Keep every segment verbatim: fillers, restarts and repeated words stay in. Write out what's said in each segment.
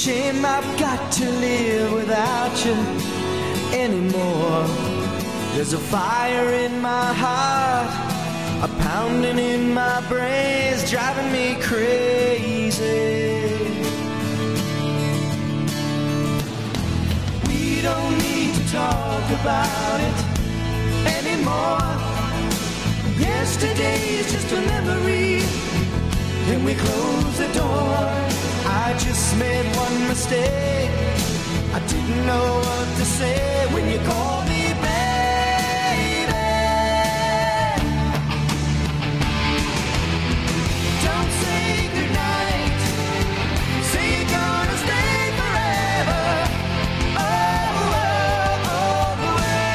shame I've got to live without you anymore. There's a fire in my heart, a pounding in my brains, driving me crazy. We don't need to talk about it anymore. Yesterday's just a memory, then we close the door. I just made one mistake, I didn't know what to say when you called me baby. Don't say goodnight, say you're gonna stay forever. Oh, oh, all the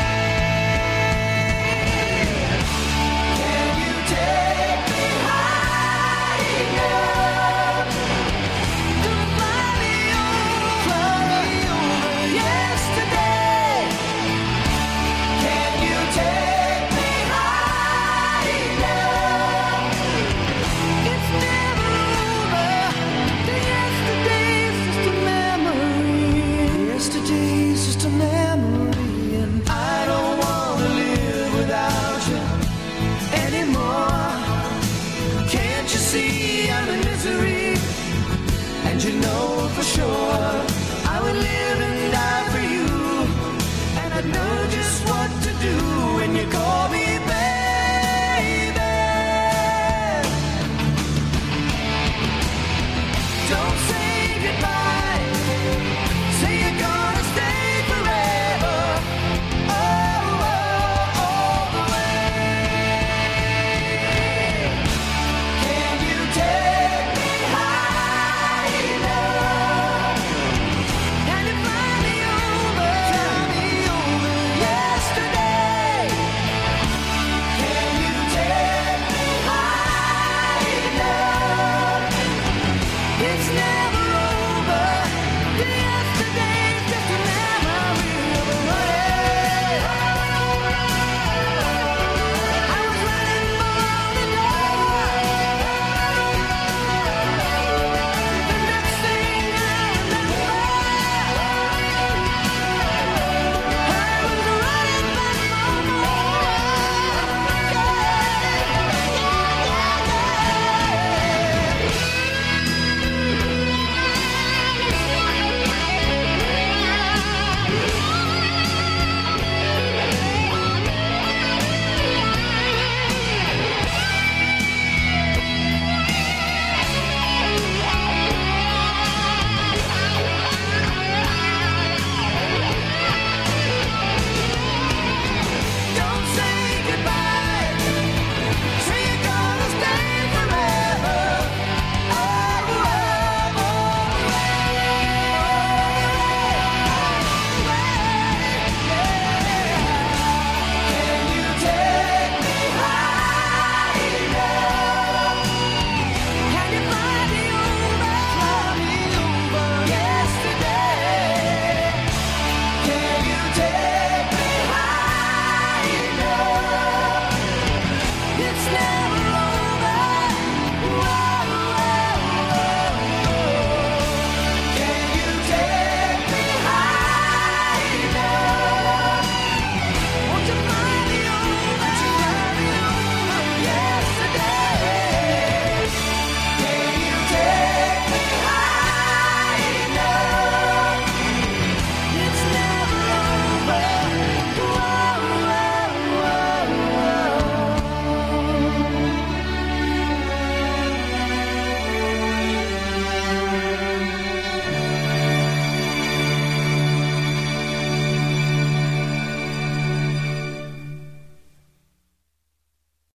way. Can you take me high enough to fly me over yesterday? Can you take me high enough? It's never over. The yesterday's just a memory. Yesterday's just a memory, and I don't wanna live without you anymore. Can't you see I'm in misery? And you know for sure I would live and die for you, and I'd know just